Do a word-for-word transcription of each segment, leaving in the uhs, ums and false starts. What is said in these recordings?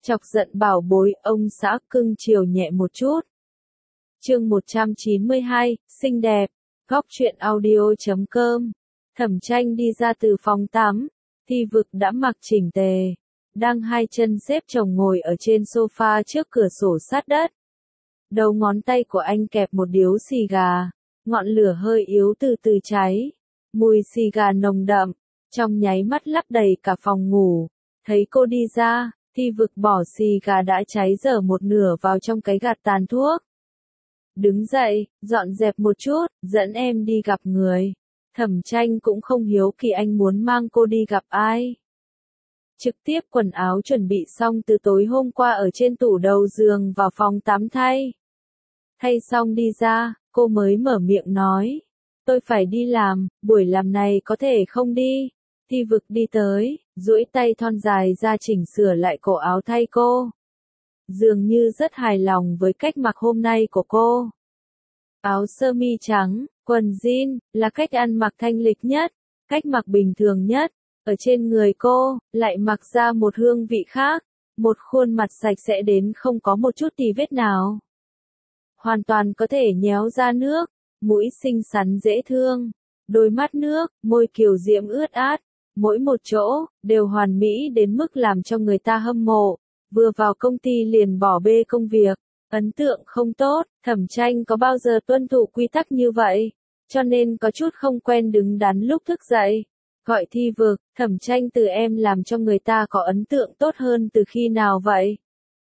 Chọc giận bảo bối, ông xã cưng chiều nhẹ một chút. Chương một trăm chín mươi hai, xinh đẹp. Góc truyện audio chấm com. Thẩm Tranh đi ra từ phòng tắm, Thi Vực đã mặc chỉnh tề, đang hai chân xếp chồng ngồi ở trên sofa trước cửa sổ sát đất. Đầu ngón tay của anh kẹp một điếu xì gà, ngọn lửa hơi yếu từ từ cháy, mùi xì gà nồng đậm, trong nháy mắt lấp đầy cả phòng ngủ. Thấy cô đi ra, Thi Vực bỏ xì gà đã cháy dở một nửa vào trong cái gạt tàn thuốc. Đứng dậy, dọn dẹp một chút, dẫn em đi gặp người. Thẩm Tranh cũng không hiếu kỳ anh muốn mang cô đi gặp ai. Trực tiếp quần áo chuẩn bị xong từ tối hôm qua ở trên tủ đầu giường vào phòng tắm thay. Thay xong đi ra, cô mới mở miệng nói. Tôi phải đi làm, buổi làm này có thể không đi. Thi Vực đi tới, duỗi tay thon dài ra chỉnh sửa lại cổ áo thay cô. Dường như rất hài lòng với cách mặc hôm nay của cô. Áo sơ mi trắng, quần jean, là cách ăn mặc thanh lịch nhất, cách mặc bình thường nhất. Ở trên người cô, lại mặc ra một hương vị khác, một khuôn mặt sạch sẽ đến không có một chút tì vết nào. Hoàn toàn có thể nhéo ra nước, mũi xinh xắn dễ thương, đôi mắt nước, môi kiều diễm ướt át, mỗi một chỗ, đều hoàn mỹ đến mức làm cho người ta hâm mộ. Vừa vào công ty liền bỏ bê công việc, ấn tượng không tốt. Thẩm Tranh có bao giờ tuân thủ quy tắc như vậy, cho nên có chút không quen đứng đắn lúc thức dậy. Gọi Thi Vực, Thẩm Tranh từ em làm cho người ta có ấn tượng tốt hơn từ khi nào vậy?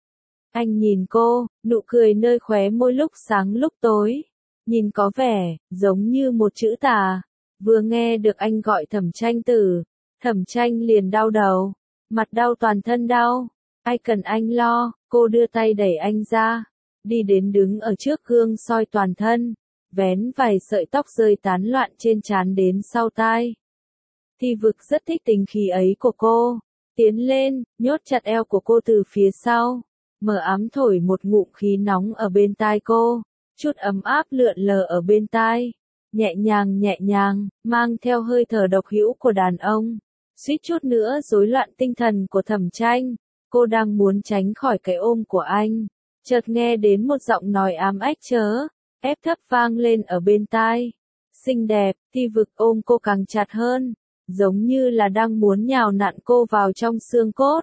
Anh nhìn cô, nụ cười nơi khóe môi lúc sáng lúc tối, nhìn có vẻ giống như một chữ tà. Vừa nghe được anh gọi Thẩm Tranh từ, Thẩm Tranh liền đau đầu, mặt đau toàn thân đau. Ai cần anh lo, cô đưa tay đẩy anh ra, đi đến đứng ở trước gương soi toàn thân, vén vài sợi tóc rơi tán loạn trên trán đến sau tai. Thi Vực rất thích tính khí ấy của cô, tiến lên, nhốt chặt eo của cô từ phía sau, mở ấm thổi một ngụm khí nóng ở bên tai cô, chút ấm áp lượn lờ ở bên tai, nhẹ nhàng nhẹ nhàng, mang theo hơi thở độc hữu của đàn ông, suýt chút nữa rối loạn tinh thần của Thẩm Tranh. Cô đang muốn tránh khỏi cái ôm của anh, chợt nghe đến một giọng nói ám ách chớ, ép thấp vang lên ở bên tai. Xinh đẹp, Thi Vực ôm cô càng chặt hơn, giống như là đang muốn nhào nặn cô vào trong xương cốt.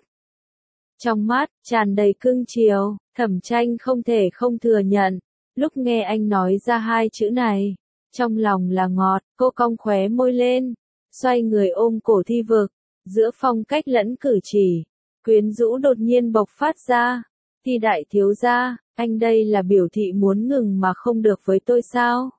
Trong mắt, tràn đầy cưng chiều, Thẩm Tranh không thể không thừa nhận, lúc nghe anh nói ra hai chữ này, trong lòng là ngọt, cô cong khóe môi lên, xoay người ôm cổ Thi Vực, giữa phong cách lẫn cử chỉ. Quyến rũ đột nhiên bộc phát ra. Thi đại thiếu gia, anh đây là biểu thị muốn ngừng mà không được với tôi sao?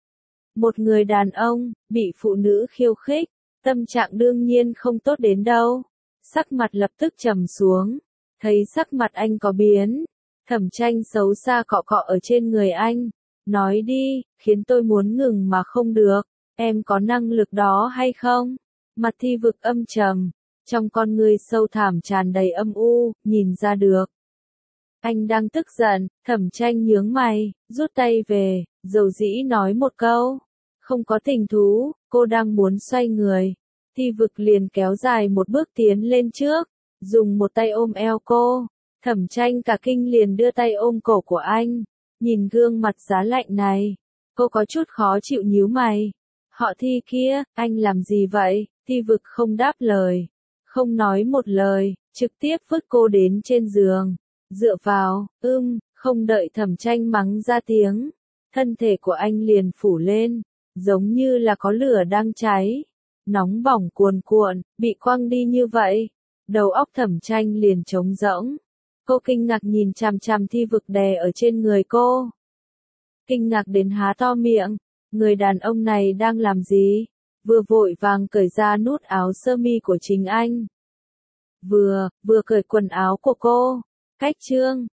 Một người đàn ông, bị phụ nữ khiêu khích, tâm trạng đương nhiên không tốt đến đâu. Sắc mặt lập tức trầm xuống, thấy sắc mặt anh có biến. Thẩm Tranh xấu xa cọ cọ ở trên người anh, nói đi, khiến tôi muốn ngừng mà không được, em có năng lực đó hay không? Mặt Thi Vực âm trầm. Trong con ngươi sâu thẳm tràn đầy âm u, nhìn ra được. Anh đang tức giận. Thẩm Tranh nhướng mày, rút tay về, dầu dĩ nói một câu. Không có tình thú, cô đang muốn xoay người. Thi Vực liền kéo dài một bước tiến lên trước, dùng một tay ôm eo cô. Thẩm Tranh cả kinh liền đưa tay ôm cổ của anh. Nhìn gương mặt giá lạnh này, cô có chút khó chịu nhíu mày. Họ Thi kia, anh làm gì vậy? Thi Vực không đáp lời. Không nói một lời, trực tiếp vứt cô đến trên giường, dựa vào, ưm, không đợi Thẩm Tranh mắng ra tiếng, thân thể của anh liền phủ lên, giống như là có lửa đang cháy, nóng bỏng cuồn cuộn, bị quăng đi như vậy, đầu óc Thẩm Tranh liền trống rỗng. Cô kinh ngạc nhìn chằm chằm Thi Vực đè ở trên người cô, kinh ngạc đến há to miệng, người đàn ông này đang làm gì? Vừa vội vàng cởi ra nút áo sơ mi của chính anh. Vừa, vừa cởi quần áo của cô. Cách chương,